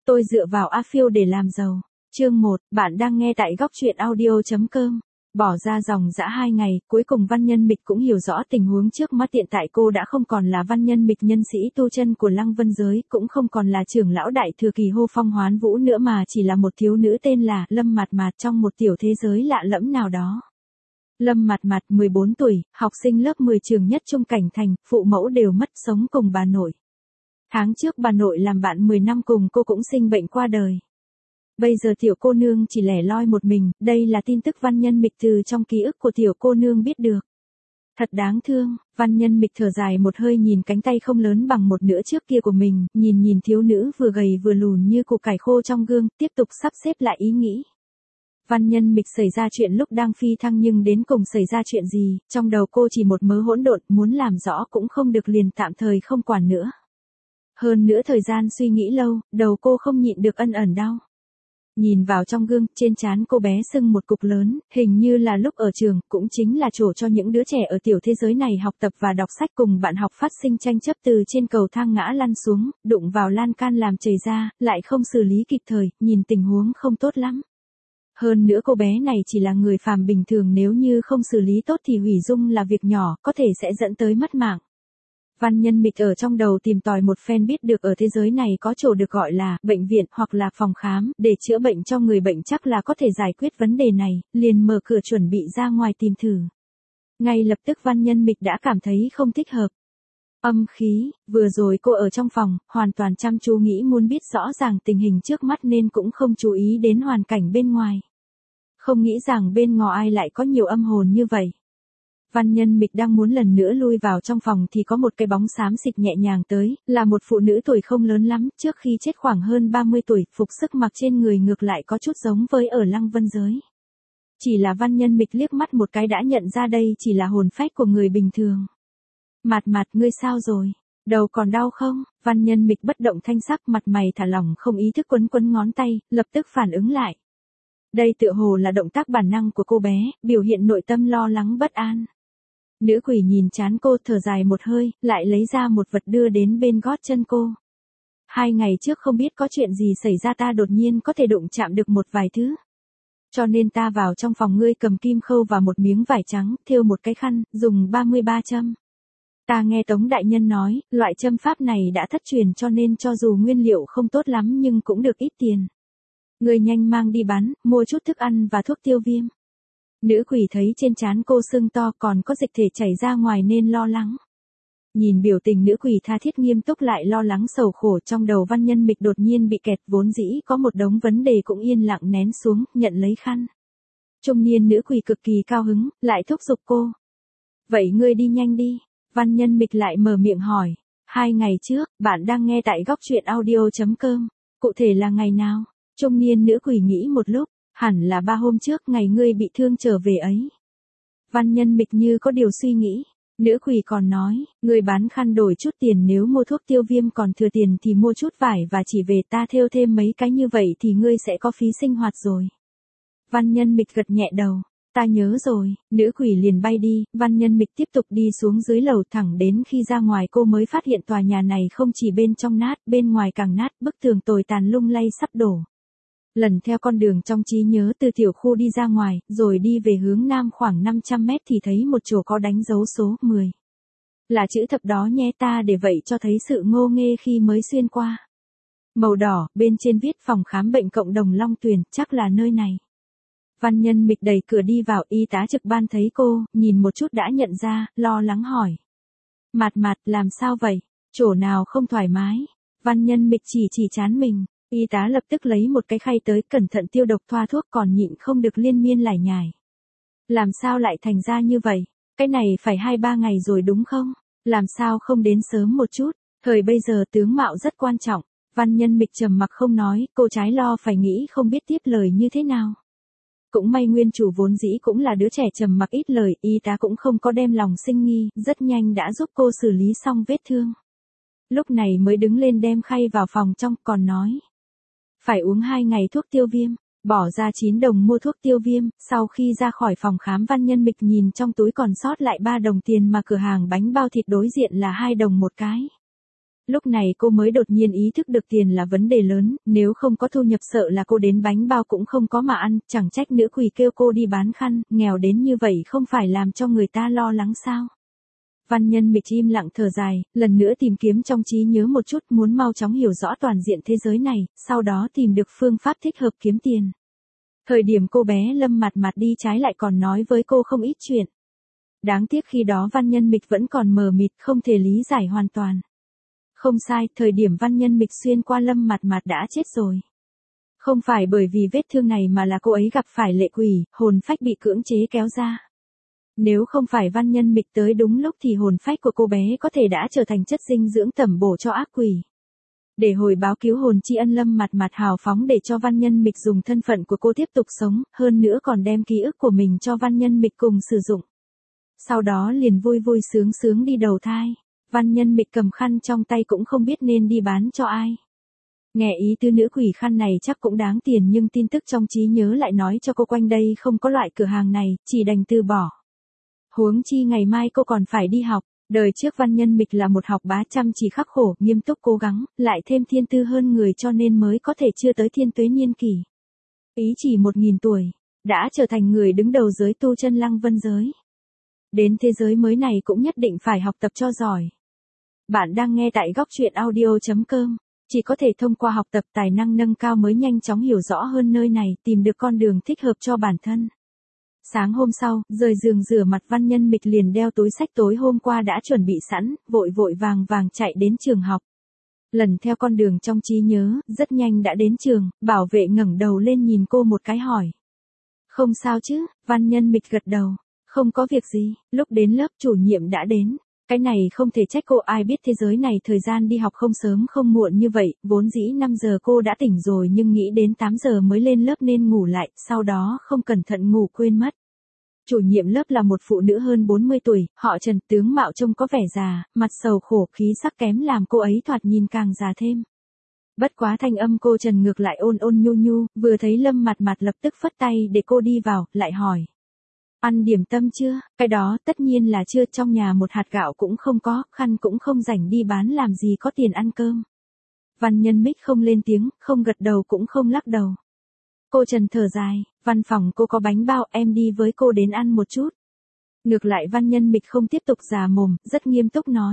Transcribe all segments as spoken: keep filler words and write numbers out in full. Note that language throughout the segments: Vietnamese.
Tôi dựa vào A Phiêu để làm giàu. Chương một, bạn đang nghe tại góc truyện audio chấm com. Bỏ ra dòng dã hai ngày, cuối cùng Văn Nhân Mịch cũng hiểu rõ tình huống trước mắt. Hiện tại cô đã không còn là Văn Nhân Mịch nhân sĩ tu chân của Lăng Vân Giới, cũng không còn là trưởng lão đại thừa kỳ hô phong hoán vũ nữa, mà chỉ là một thiếu nữ tên là Lâm Mạt Mạt trong một tiểu thế giới lạ lẫm nào đó. Lâm Mạt Mạt mười bốn tuổi, học sinh lớp mười trường nhất trung cảnh thành, phụ mẫu đều mất, sống cùng bà nội. Tháng trước bà nội làm bạn mười năm cùng cô cũng sinh bệnh qua đời. Bây giờ tiểu cô nương chỉ lẻ loi một mình, đây là tin tức Văn Nhân Mịch từ trong ký ức của tiểu cô nương biết được. Thật đáng thương, Văn Nhân Mịch thở dài một hơi, nhìn cánh tay không lớn bằng một nửa trước kia của mình, nhìn nhìn thiếu nữ vừa gầy vừa lùn như củ cải khô trong gương, tiếp tục sắp xếp lại ý nghĩ. Văn Nhân Mịch xảy ra chuyện lúc đang phi thăng, nhưng đến cùng xảy ra chuyện gì, trong đầu cô chỉ một mớ hỗn độn, muốn làm rõ cũng không được, liền tạm thời không quản nữa. Hơn nữa thời gian suy nghĩ lâu, đầu cô không nhịn được ân ẩn đau. Nhìn vào trong gương, trên trán cô bé sưng một cục lớn, hình như là lúc ở trường, cũng chính là chỗ cho những đứa trẻ ở tiểu thế giới này học tập và đọc sách, cùng bạn học phát sinh tranh chấp, từ trên cầu thang ngã lăn xuống, đụng vào lan can làm chảy ra, lại không xử lý kịp thời, nhìn tình huống không tốt lắm. Hơn nữa cô bé này chỉ là người phàm bình thường, nếu như không xử lý tốt thì hủy dung là việc nhỏ, có thể sẽ dẫn tới mất mạng. Văn Nhân Mịch ở trong đầu tìm tòi một phen, biết được ở thế giới này có chỗ được gọi là bệnh viện hoặc là phòng khám, để chữa bệnh cho người bệnh chắc là có thể giải quyết vấn đề này, liền mở cửa chuẩn bị ra ngoài tìm thử. Ngay lập tức Văn Nhân Mịch đã cảm thấy không thích hợp. Âm khí, vừa rồi cô ở trong phòng, hoàn toàn chăm chú nghĩ muốn biết rõ ràng tình hình trước mắt nên cũng không chú ý đến hoàn cảnh bên ngoài. Không nghĩ rằng bên ngoài lại có nhiều âm hồn như vậy. Văn Nhân Mịch đang muốn lần nữa lui vào trong phòng thì có một cái bóng xám xịt nhẹ nhàng tới, là một phụ nữ tuổi không lớn lắm, trước khi chết khoảng hơn ba mươi tuổi, phục sức mặc trên người ngược lại có chút giống với ở Lăng Vân Giới. Chỉ là Văn Nhân Mịch liếc mắt một cái đã nhận ra đây chỉ là hồn phách của người bình thường. Mạt Mạt, ngươi sao rồi? Đầu còn đau không? Văn Nhân Mịch bất động thanh sắc, mặt mày thả lỏng, không ý thức quấn quấn ngón tay, lập tức phản ứng lại. Đây tựa hồ là động tác bản năng của cô bé, biểu hiện nội tâm lo lắng bất an. Nữ quỷ nhìn trán cô, thở dài một hơi, lại lấy ra một vật đưa đến bên gót chân cô. Hai ngày trước không biết có chuyện gì xảy ra, ta đột nhiên có thể đụng chạm được một vài thứ. Cho nên ta vào trong phòng ngươi, cầm kim khâu và một miếng vải trắng, thêu một cái khăn, dùng ba mươi ba châm. Ta nghe Tống đại nhân nói, loại châm pháp này đã thất truyền, cho nên cho dù nguyên liệu không tốt lắm nhưng cũng được ít tiền. Ngươi nhanh mang đi bán, mua chút thức ăn và thuốc tiêu viêm. Nữ quỷ thấy trên trán cô sưng to, còn có dịch thể chảy ra ngoài nên lo lắng. Nhìn biểu tình nữ quỷ tha thiết nghiêm túc lại lo lắng sầu khổ, trong đầu Văn Nhân Mịch đột nhiên bị kẹt, vốn dĩ có một đống vấn đề cũng yên lặng nén xuống, nhận lấy khăn. Trung niên nữ quỷ cực kỳ cao hứng, lại thúc giục cô. Vậy ngươi đi nhanh đi. Văn Nhân Mịch lại mở miệng hỏi. Hai ngày trước, bạn đang nghe tại góc truyện audio chấm com. Cụ thể là ngày nào? Trung niên nữ quỷ nghĩ một lúc. Hẳn là ba hôm trước, ngày ngươi bị thương trở về ấy. Văn Nhân Mịch như có điều suy nghĩ. Nữ quỷ còn nói, ngươi bán khăn đổi chút tiền, nếu mua thuốc tiêu viêm còn thừa tiền thì mua chút vải và chỉ về, ta thêu thêm mấy cái như vậy thì ngươi sẽ có phí sinh hoạt rồi. Văn Nhân Mịch gật nhẹ đầu. Ta nhớ rồi. Nữ quỷ liền bay đi. Văn Nhân Mịch tiếp tục đi xuống dưới lầu, thẳng đến khi ra ngoài cô mới phát hiện tòa nhà này không chỉ bên trong nát, bên ngoài càng nát, bức tường tồi tàn lung lay sắp đổ. Lần theo con đường trong trí nhớ từ tiểu khu đi ra ngoài, rồi đi về hướng nam khoảng năm trăm mét thì thấy một chỗ có đánh dấu số mười. Là chữ thập đó nhé, ta để vậy cho thấy sự ngô nghê khi mới xuyên qua. Màu đỏ, bên trên viết phòng khám bệnh cộng đồng Long Tuyền, chắc là nơi này. Văn Nhân Mịch đẩy cửa đi vào, y tá trực ban thấy cô, nhìn một chút đã nhận ra, lo lắng hỏi. Mạt Mạt, làm sao vậy? Chỗ nào không thoải mái? Văn Nhân Mịch chỉ chỉ trán mình. Y tá lập tức lấy một cái khay tới, cẩn thận tiêu độc thoa thuốc, còn nhịn không được liên miên lải nhải. Làm sao lại thành ra như vậy? Cái này phải hai ba ngày rồi đúng không? Làm sao không đến sớm một chút? Thời bây giờ tướng mạo rất quan trọng. Văn Nhân Mịch trầm mặc không nói, cô trái lo phải nghĩ không biết tiếp lời như thế nào. Cũng may nguyên chủ vốn dĩ cũng là đứa trẻ trầm mặc ít lời, y tá cũng không có đem lòng sinh nghi, rất nhanh đã giúp cô xử lý xong vết thương. Lúc này mới đứng lên đem khay vào phòng trong, còn nói. Phải uống hai ngày thuốc tiêu viêm, bỏ ra chín đồng mua thuốc tiêu viêm. Sau khi ra khỏi phòng khám, Văn Nhân Mịch nhìn trong túi còn sót lại ba đồng tiền mà cửa hàng bánh bao thịt đối diện là hai đồng một cái. Lúc này cô mới đột nhiên ý thức được tiền là vấn đề lớn, nếu không có thu nhập sợ là cô đến bánh bao cũng không có mà ăn, chẳng trách nữ quỷ kêu cô đi bán khăn, nghèo đến như vậy không phải làm cho người ta lo lắng sao. Văn Nhân Mịch im lặng thở dài, lần nữa tìm kiếm trong trí nhớ một chút, muốn mau chóng hiểu rõ toàn diện thế giới này, sau đó tìm được phương pháp thích hợp kiếm tiền. Thời điểm cô bé Lâm Mạt Mạt đi trái lại còn nói với cô không ít chuyện. Đáng tiếc khi đó Văn Nhân Mịch vẫn còn mờ mịt, không thể lý giải hoàn toàn. Không sai, thời điểm Văn Nhân Mịch xuyên qua Lâm Mạt Mạt đã chết rồi. Không phải bởi vì vết thương này mà là cô ấy gặp phải lệ quỷ, hồn phách bị cưỡng chế kéo ra. Nếu không phải Văn Nhân Mịch tới đúng lúc thì hồn phách của cô bé có thể đã trở thành chất dinh dưỡng tẩm bổ cho ác quỷ. Để hồi báo cứu hồn tri ân, Lâm Mạt Mạt hào phóng để cho Văn Nhân Mịch dùng thân phận của cô tiếp tục sống, hơn nữa còn đem ký ức của mình cho Văn Nhân Mịch cùng sử dụng. Sau đó liền vui vui sướng sướng đi đầu thai. Văn Nhân Mịch cầm khăn trong tay cũng không biết nên đi bán cho ai. Nghe ý tứ nữ quỷ khăn này chắc cũng đáng tiền, nhưng tin tức trong trí nhớ lại nói cho cô quanh đây không có loại cửa hàng này, chỉ đành từ bỏ. Huống chi ngày mai cô còn phải đi học. Đời trước Văn Nhân Mịch là một học bá chăm chỉ khắc khổ, nghiêm túc cố gắng, lại thêm thiên tư hơn người cho nên mới có thể chưa tới thiên tuế niên kỷ. Ý chỉ một nghìn tuổi, đã trở thành người đứng đầu giới tu chân Lăng Vân giới. Đến thế giới mới này cũng nhất định phải học tập cho giỏi. Bạn đang nghe tại góc truyện audio chấm com. Chỉ có thể thông qua học tập tài năng nâng cao mới nhanh chóng hiểu rõ hơn nơi này, tìm được con đường thích hợp cho bản thân. Sáng hôm sau, rời giường rửa mặt, Văn Nhân Mịch liền đeo túi sách tối hôm qua đã chuẩn bị sẵn, vội vội vàng vàng chạy đến trường học. Lần theo con đường trong trí nhớ, rất nhanh đã đến trường, bảo vệ ngẩng đầu lên nhìn cô một cái hỏi. Không sao chứ, Văn Nhân Mịch gật đầu. Không có việc gì, lúc đến lớp chủ nhiệm đã đến. Cái này không thể trách cô, ai biết thế giới này thời gian đi học không sớm không muộn như vậy, vốn dĩ năm giờ cô đã tỉnh rồi nhưng nghĩ đến tám giờ mới lên lớp nên ngủ lại, sau đó không cẩn thận ngủ quên mất. Chủ nhiệm lớp là một phụ nữ hơn bốn mươi tuổi, họ Trần, tướng mạo trông có vẻ già, mặt sầu khổ, khí sắc kém làm cô ấy thoạt nhìn càng già thêm. Bất quá thanh âm cô Trần ngược lại ôn ôn nhu nhu, vừa thấy Lâm Mạt Mạt lập tức phất tay để cô đi vào, lại hỏi. Ăn điểm tâm chưa? Cái đó tất nhiên là chưa, trong nhà một hạt gạo cũng không có, khăn cũng không rảnh đi bán làm gì có tiền ăn cơm. Văn Nhân Mịch không lên tiếng, không gật đầu cũng không lắc đầu. Cô Trần thở dài, văn phòng cô có bánh bao, em đi với cô đến ăn một chút. Ngược lại Văn Nhân Mịch không tiếp tục già mồm, rất nghiêm túc nói.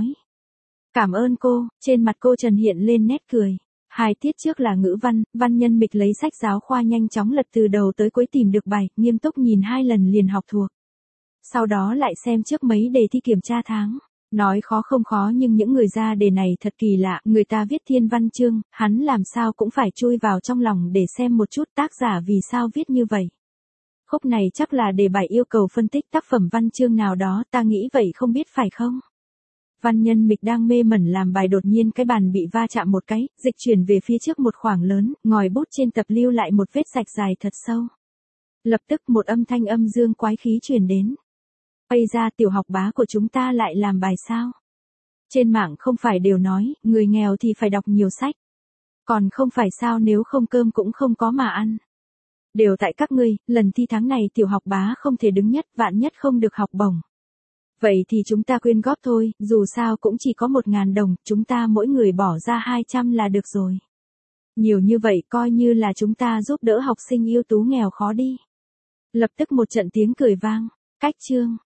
Cảm ơn cô, trên mặt cô Trần hiện lên nét cười. Hai tiết trước là ngữ văn, Văn Nhân Mịch lấy sách giáo khoa nhanh chóng lật từ đầu tới cuối tìm được bài, nghiêm túc nhìn hai lần liền học thuộc. Sau đó lại xem trước mấy đề thi kiểm tra tháng. Nói khó không khó nhưng những người ra đề này thật kỳ lạ, người ta viết thiên văn chương, hắn làm sao cũng phải chui vào trong lòng để xem một chút tác giả vì sao viết như vậy. Khúc này chắc là đề bài yêu cầu phân tích tác phẩm văn chương nào đó, ta nghĩ vậy không biết phải không? Văn Nhân Mịch đang mê mẩn làm bài đột nhiên cái bàn bị va chạm một cái, dịch chuyển về phía trước một khoảng lớn, ngòi bút trên tập lưu lại một vết rạch dài thật sâu. Lập tức một âm thanh âm dương quái khí truyền đến. Ây ra, tiểu học bá của chúng ta lại làm bài sao? Trên mạng không phải đều nói, người nghèo thì phải đọc nhiều sách. Còn không phải sao, nếu không cơm cũng không có mà ăn. Đều tại các ngươi, lần thi tháng này tiểu học bá không thể đứng nhất, vạn nhất không được học bổng. Vậy thì chúng ta quyên góp thôi, dù sao cũng chỉ có một ngàn đồng, chúng ta mỗi người bỏ ra hai trăm là được rồi. Nhiều như vậy coi như là chúng ta giúp đỡ học sinh ưu tú nghèo khó đi. Lập tức một trận tiếng cười vang. Cách chương,